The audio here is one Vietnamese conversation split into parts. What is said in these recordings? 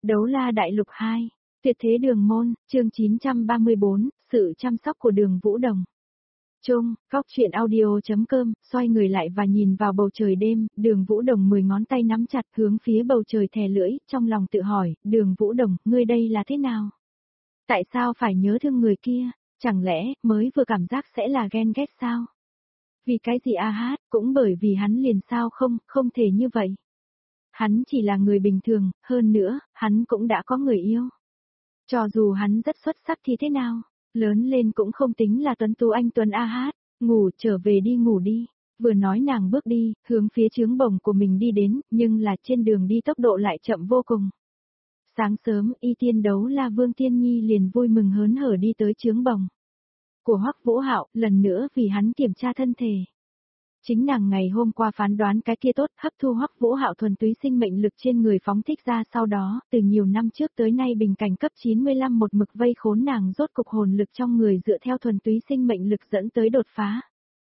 Đấu La Đại Lục 2, Tuyệt Thế Đường Môn, chương 934, sự chăm sóc của Đường Vũ Đồng. Chung, góc chuyện audio.com, xoay người lại và nhìn vào bầu trời đêm, Đường Vũ Đồng 10 ngón tay nắm chặt hướng phía bầu trời thè lưỡi, trong lòng tự hỏi, Đường Vũ Đồng, ngươi đây là thế nào? Tại sao phải nhớ thương người kia? Chẳng lẽ, mới vừa cảm giác sẽ là ghen ghét sao? Vì cái gì a hát, cũng bởi vì hắn liền sao không thể như vậy. Hắn chỉ là người bình thường, hơn nữa, hắn cũng đã có người yêu. Cho dù hắn rất xuất sắc thì thế nào, lớn lên cũng không tính là tuấn tú anh tuấn a hát, ngủ trở về đi ngủ đi. Vừa nói nàng bước đi, hướng phía trướng bồng của mình đi đến, nhưng là trên đường đi tốc độ lại chậm vô cùng. Sáng sớm, Y Tiên Đấu La Vương Tiên Nhi liền vui mừng hớn hở đi tới trướng bồng của Hoắc Vũ Hạo, lần nữa vì hắn kiểm tra thân thể. Chính nàng ngày hôm qua phán đoán cái kia tốt, hấp thu Hoắc Vũ Hạo thuần túy sinh mệnh lực trên người phóng thích ra, sau đó, từ nhiều năm trước tới nay bình cảnh cấp 95 một mực vây khốn nàng, rốt cục hồn lực trong người dựa theo thuần túy sinh mệnh lực dẫn tới đột phá.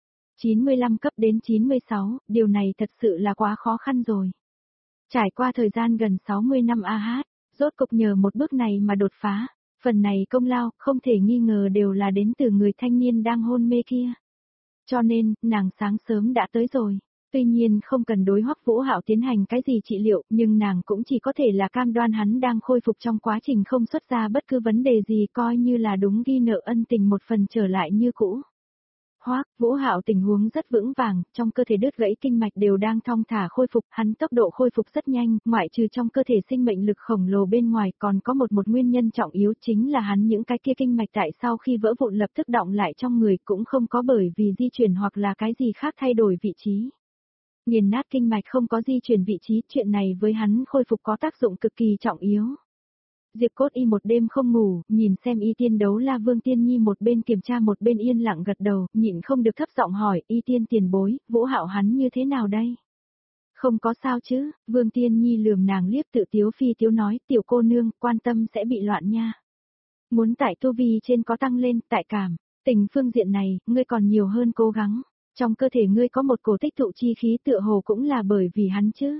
95 cấp đến 96, điều này thật sự là quá khó khăn rồi. Trải qua thời gian gần 60 năm AH, rốt cục nhờ một bước này mà đột phá, phần này công lao, không thể nghi ngờ đều là đến từ người thanh niên đang hôn mê kia. Cho nên, nàng sáng sớm đã tới rồi. Tuy nhiên không cần đối Hoắc Vũ Hạo tiến hành cái gì trị liệu, nhưng nàng cũng chỉ có thể là cam đoan hắn đang khôi phục trong quá trình không xuất ra bất cứ vấn đề gì, coi như là đúng ghi nợ ân tình một phần trở lại như cũ. Hoắc Vũ Hạo tình huống rất vững vàng, trong cơ thể đứt gãy kinh mạch đều đang thong thả khôi phục, hắn tốc độ khôi phục rất nhanh, ngoại trừ trong cơ thể sinh mệnh lực khổng lồ bên ngoài, còn có một nguyên nhân trọng yếu, chính là hắn những cái kia kinh mạch tại sau khi vỡ vụn lập tức đọng lại trong người, cũng không có bởi vì di chuyển hoặc là cái gì khác thay đổi vị trí. Nghiền nát kinh mạch không có di chuyển vị trí, chuyện này với hắn khôi phục có tác dụng cực kỳ trọng yếu. Diệp Cốt Y một đêm không ngủ, nhìn xem Y Tiên Đấu La Vương Tiên Nhi một bên kiểm tra một bên yên lặng gật đầu, nhịn không được thấp giọng hỏi, Y Tiên tiền bối, Vũ Hạo hắn như thế nào đây? Không có sao chứ, Vương Tiên Nhi lườm nàng liếc, tự tiếu phi tiếu nói, tiểu cô nương, quan tâm sẽ bị loạn nha. Muốn tại tu vi trên có tăng lên, tại cảm, tình phương diện này, ngươi còn nhiều hơn cố gắng. Trong cơ thể ngươi có một cổ tích tụ chi khí, tựa hồ cũng là bởi vì hắn chứ.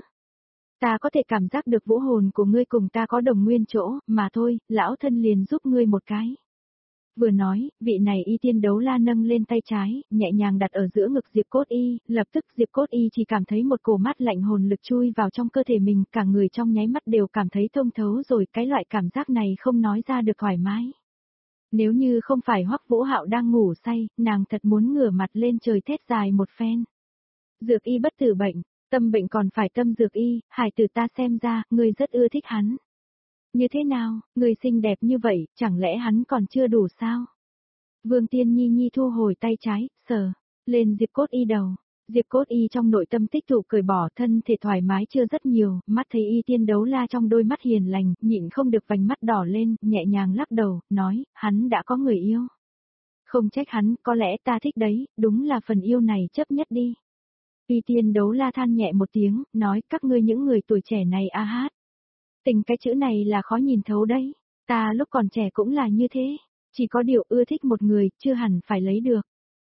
Ta có thể cảm giác được vũ hồn của ngươi cùng ta có đồng nguyên chỗ, mà thôi, lão thân liền giúp ngươi một cái. Vừa nói, vị này Y Tiên Đấu La nâng lên tay trái, nhẹ nhàng đặt ở giữa ngực Diệp Cốt Y, lập tức Diệp Cốt Y chỉ cảm thấy một cổ mát lạnh hồn lực chui vào trong cơ thể mình, cả người trong nháy mắt đều cảm thấy thông thấu rồi, cái loại cảm giác này không nói ra được thoải mái. Nếu như không phải Hoắc Vũ Hạo đang ngủ say, nàng thật muốn ngửa mặt lên trời thét dài một phen. Dược y bất tử bệnh, tâm bệnh còn phải tâm dược y, hải tử ta xem ra, ngươi rất ưa thích hắn. Như thế nào, ngươi xinh đẹp như vậy, chẳng lẽ hắn còn chưa đủ sao? Vương Tiên Nhi thu hồi tay trái, sờ lên Diệp Cốt Y đầu. Diệp Cốt Y trong nội tâm tích tụ cởi bỏ, thân thể thoải mái chưa rất nhiều, mắt thấy Y Tiên Đấu La trong đôi mắt hiền lành, nhịn không được vành mắt đỏ lên, nhẹ nhàng lắc đầu, nói, hắn đã có người yêu. Không trách hắn, có lẽ ta thích đấy, đúng là phần yêu này chấp nhất đi. Y Tiên Đấu La than nhẹ một tiếng, nói, các ngươi những người tuổi trẻ này a hát. Tình cái chữ này là khó nhìn thấu đấy, ta lúc còn trẻ cũng là như thế, chỉ có điều ưa thích một người, chưa hẳn phải lấy được.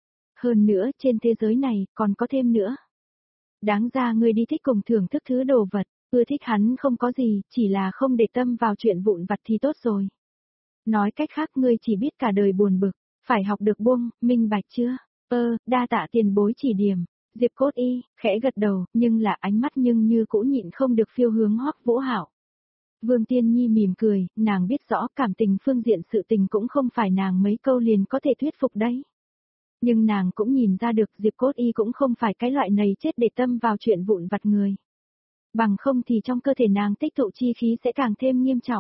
Hơn nữa, trên thế giới này, còn có thêm nữa. Đáng ra ngươi đi thích cùng thưởng thức thứ đồ vật, ưa thích hắn không có gì, chỉ là không để tâm vào chuyện vụn vặt thì tốt rồi. Nói cách khác ngươi chỉ biết cả đời buồn bực, phải học được buông, minh bạch chưa? Đa tạ tiền bối chỉ điểm. Diệp Cốt Y, khẽ gật đầu, nhưng là ánh mắt nhưng như cũ nhịn không được phiêu hướng Hoắc Vũ Hạo. Vương Tiên Nhi mỉm cười, nàng biết rõ cảm tình phương diện sự tình cũng không phải nàng mấy câu liền có thể thuyết phục đấy. Nhưng nàng cũng nhìn ra được Diệp Cốt Y cũng không phải cái loại này chết để tâm vào chuyện vụn vặt người. Bằng không thì trong cơ thể nàng tích tụ chi khí sẽ càng thêm nghiêm trọng.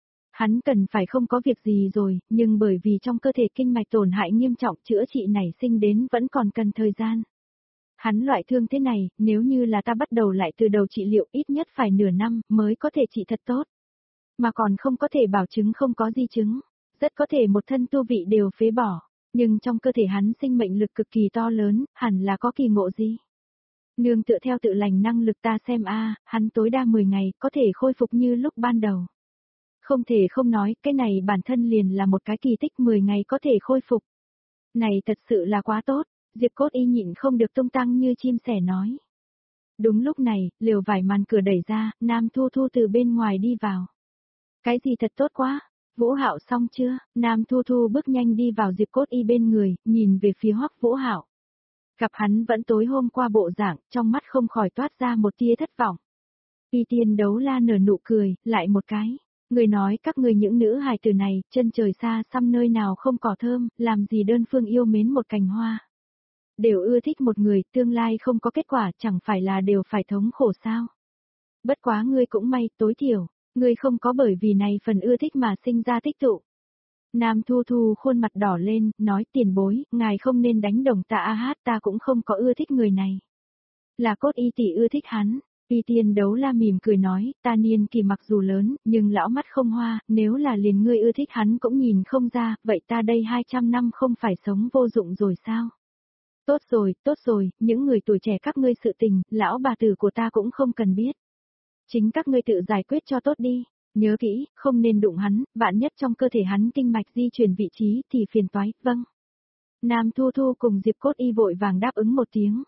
Hắn cần phải không có việc gì rồi, nhưng bởi vì trong cơ thể kinh mạch tổn hại nghiêm trọng, chữa trị nảy sinh đến vẫn còn cần thời gian. Hắn loại thương thế này, nếu như là ta bắt đầu lại từ đầu trị liệu ít nhất phải nửa năm mới có thể trị thật tốt. Mà còn không có thể bảo chứng không có di chứng. Rất có thể một thân tu vị đều phế bỏ. Nhưng trong cơ thể hắn sinh mệnh lực cực kỳ to lớn, hẳn là có kỳ ngộ gì. Nương tựa theo tự lành năng lực ta xem hắn tối đa 10 ngày có thể khôi phục như lúc ban đầu. Không thể không nói, cái này bản thân liền là một cái kỳ tích 10 ngày có thể khôi phục. Này thật sự là quá tốt. Diệp Cốt Y nhịn không được tung tăng như chim sẻ nói. Đúng lúc này, lều vải màn cửa đẩy ra, Nam Thu Thu từ bên ngoài đi vào. Cái gì thật tốt quá? Vũ Hạo xong chưa? Nam Thu Thu bước nhanh đi vào Diệp Cốt Y bên người, nhìn về phía Hoắc Vũ Hạo. Gặp hắn vẫn tối hôm qua bộ dạng, trong mắt không khỏi toát ra một tia thất vọng. Y Tiên Đấu La nở nụ cười, lại một cái. Người nói các người những nữ hài tử này, chân trời xa xăm nơi nào không cỏ thơm, làm gì đơn phương yêu mến một cành hoa. Đều ưa thích một người, tương lai không có kết quả, chẳng phải là đều phải thống khổ sao. Bất quá ngươi cũng may, tối thiểu, ngươi không có bởi vì này phần ưa thích mà sinh ra tích tụ. Nam Thu Thu khuôn mặt đỏ lên, nói tiền bối, ngài không nên đánh đồng ta hát, ta cũng không có ưa thích người này. Là Cốt Y tỷ ưa thích hắn. Y Tiên Đấu La mỉm cười nói, ta niên kỳ mặc dù lớn, nhưng lão mắt không hoa, nếu là liền ngươi ưa thích hắn cũng nhìn không ra, vậy ta đây 200 năm không phải sống vô dụng rồi sao? Tốt rồi, những người tuổi trẻ các ngươi sự tình, lão bà tử của ta cũng không cần biết. Chính các ngươi tự giải quyết cho tốt đi, nhớ kỹ, không nên đụng hắn, vạn nhất trong cơ thể hắn kinh mạch di chuyển vị trí thì phiền toái, vâng. Nam Thu Thu cùng Diệp Cốt Y vội vàng đáp ứng một tiếng.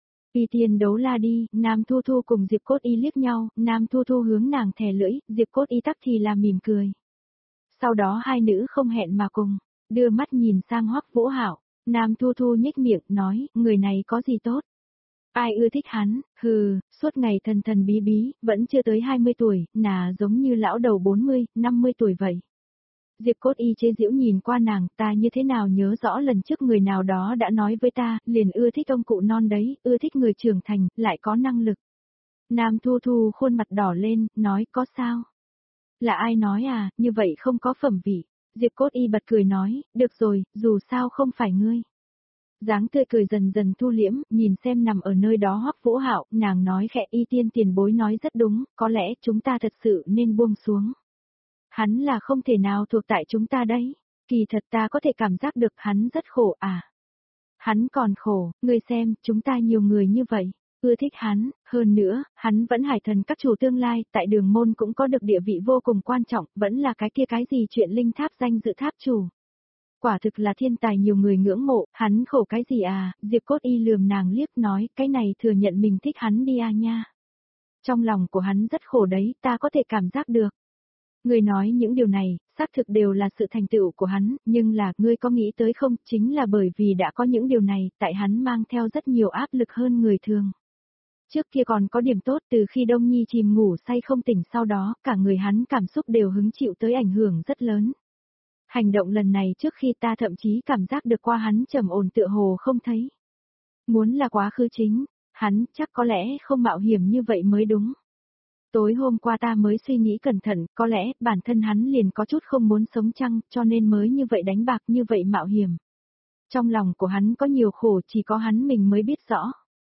Y Tiên Đấu La đi, Nam Thu Thu cùng Diệp Cốt Y liếc nhau, Nam Thu Thu hướng nàng thè lưỡi, Diệp Cốt Y tắc thì là mỉm cười. Sau đó hai nữ không hẹn mà cùng, đưa mắt nhìn sang Hoắc Vũ Hạo, Nam Thu Thu nhếch miệng, nói, người này có gì tốt? Ai ưa thích hắn, hừ, suốt ngày thần thần bí bí, vẫn chưa tới 20 tuổi, nà giống như lão đầu 40, 50 tuổi vậy. Diệp Cốt Y chế giễu nhìn qua nàng, ta như thế nào nhớ rõ lần trước người nào đó đã nói với ta, liền ưa thích ông cụ non đấy, ưa thích người trưởng thành, lại có năng lực. Nam Thu Thu khuôn mặt đỏ lên, nói có sao? Là ai nói à, như vậy không có phẩm vị. Diệp Cốt Y bật cười nói, được rồi, dù sao không phải ngươi. Dáng tươi cười dần dần thu liễm, nhìn xem nằm ở nơi đó Hoắc Vũ Hạo, nàng nói khẽ Y Tiên tiền bối nói rất đúng, có lẽ chúng ta thật sự nên buông xuống. Hắn là không thể nào thuộc tại chúng ta đấy, kỳ thật ta có thể cảm giác được hắn rất khổ à. Hắn còn khổ, ngươi xem, chúng ta nhiều người như vậy, ưa thích hắn, hơn nữa, hắn vẫn hải thần các chủ tương lai, tại đường môn cũng có được địa vị vô cùng quan trọng, vẫn là cái kia cái gì chuyện linh tháp danh dự tháp chủ. Quả thực là thiên tài nhiều người ngưỡng mộ, hắn khổ cái gì à, Diệp Cốt Y lườm nàng liếc nói, cái này thừa nhận mình thích hắn đi à nha. Trong lòng của hắn rất khổ đấy, ta có thể cảm giác được. Ngươi nói những điều này, xác thực đều là sự thành tựu của hắn, nhưng là, ngươi có nghĩ tới không, chính là bởi vì đã có những điều này, tại hắn mang theo rất nhiều áp lực hơn người thường. Trước kia còn có điểm tốt từ khi Đông Nhi chìm ngủ say không tỉnh sau đó, cả người hắn cảm xúc đều hứng chịu tới ảnh hưởng rất lớn. Hành động lần này trước khi ta thậm chí cảm giác được qua hắn trầm ổn tựa hồ không thấy. Muốn là quá khứ chính, hắn chắc có lẽ không mạo hiểm như vậy mới đúng. Tối hôm qua ta mới suy nghĩ cẩn thận, có lẽ bản thân hắn liền có chút không muốn sống chăng, cho nên mới như vậy đánh bạc như vậy mạo hiểm. Trong lòng của hắn có nhiều khổ chỉ có hắn mình mới biết rõ.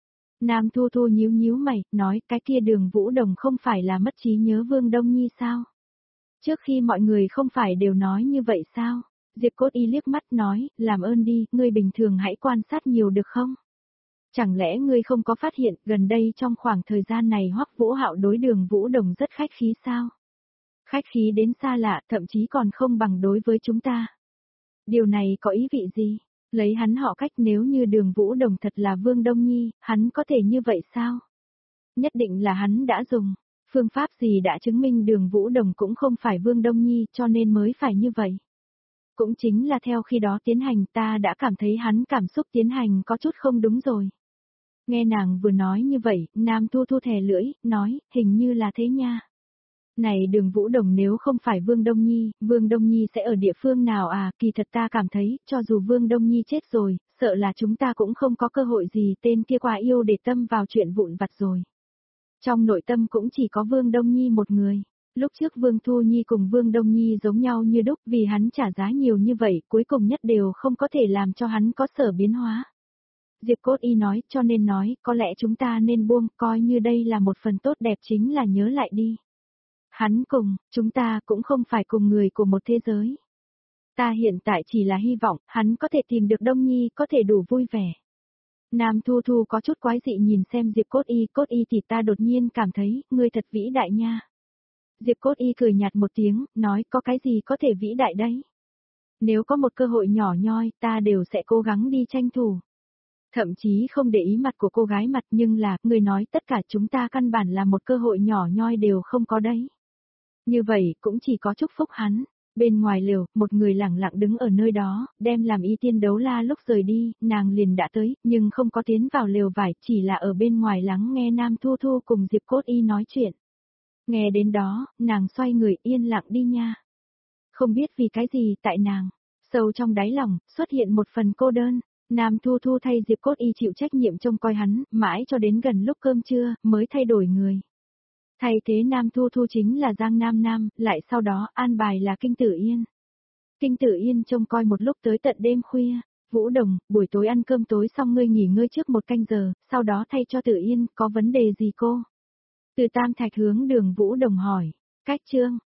Nam Thu Thu nhíu nhíu mày, nói cái kia Đường Vũ Đồng không phải là mất trí nhớ Vương Đông Nhi sao? Trước khi mọi người không phải đều nói như vậy sao? Diệp Cốt Y liếc mắt nói, làm ơn đi, ngươi bình thường hãy quan sát nhiều được không? Chẳng lẽ ngươi không có phát hiện gần đây trong khoảng thời gian này Hoắc Vũ Hạo đối Đường Vũ Đồng rất khách khí sao? Khách khí đến xa lạ, thậm chí còn không bằng đối với chúng ta. Điều này có ý vị gì? Lấy hắn họ cách nếu như Đường Vũ Đồng thật là Vương Đông Nhi, hắn có thể như vậy sao? Nhất định là hắn đã dùng phương pháp gì đã chứng minh Đường Vũ Đồng cũng không phải Vương Đông Nhi cho nên mới phải như vậy. Cũng chính là theo khi đó tiến hành ta đã cảm thấy hắn cảm xúc tiến hành có chút không đúng rồi. Nghe nàng vừa nói như vậy, Nam Thu Thu thè lưỡi, nói, hình như là thế nha. Này Đường Vũ Đồng nếu không phải Vương Đông Nhi sẽ ở địa phương nào à, kỳ thật ta cảm thấy, cho dù Vương Đông Nhi chết rồi, sợ là chúng ta cũng không có cơ hội gì tên kia quá yêu để tâm vào chuyện vụn vặt rồi. Trong nội tâm cũng chỉ có Vương Đông Nhi một người. Lúc trước Vương Thu Nhi cùng Vương Đông Nhi giống nhau như đúc vì hắn trả giá nhiều như vậy, cuối cùng nhất đều không có thể làm cho hắn có sở biến hóa. Diệp Cốt Y nói, cho nên nói, có lẽ chúng ta nên buông, coi như đây là một phần tốt đẹp chính là nhớ lại đi. Hắn cùng, chúng ta cũng không phải cùng người của một thế giới. Ta hiện tại chỉ là hy vọng, hắn có thể tìm được Đông Nhi, có thể đủ vui vẻ. Nam Thu Thu có chút quái dị nhìn xem Diệp Cốt Y thì ta đột nhiên cảm thấy, ngươi thật vĩ đại nha. Diệp Cốt Y cười nhạt một tiếng, nói có cái gì có thể vĩ đại đấy. Nếu có một cơ hội nhỏ nhoi, ta đều sẽ cố gắng đi tranh thủ. Thậm chí không để ý mặt của cô gái mặt nhưng là, người nói tất cả chúng ta căn bản là một cơ hội nhỏ nhoi đều không có đấy. Như vậy cũng chỉ có chúc phúc hắn. Bên ngoài lều, một người lẳng lặng đứng ở nơi đó, đem làm y tiên đấu la lúc rời đi, nàng liền đã tới, nhưng không có tiến vào lều vải, chỉ là ở bên ngoài lắng nghe Nam Thu Thu cùng Diệp Cốt Y nói chuyện. Nghe đến đó, nàng xoay người yên lặng đi nha. Không biết vì cái gì tại nàng, sâu trong đáy lòng, xuất hiện một phần cô đơn. Nam Thu Thu thay Diệp Cốt Y chịu trách nhiệm trông coi hắn, mãi cho đến gần lúc cơm trưa, mới thay đổi người. Thay thế Nam Thu Thu chính là Giang Nam Nam, lại sau đó an bài là Kinh Tử Yên. Kinh Tử Yên trông coi một lúc tới tận đêm khuya. Vũ Đồng, buổi tối ăn cơm tối xong ngươi nghỉ ngơi trước một canh giờ, sau đó thay cho Tử Yên, có vấn đề gì cô? Từ Tam Thạch hướng Đường Vũ Đồng hỏi. Cách Trương,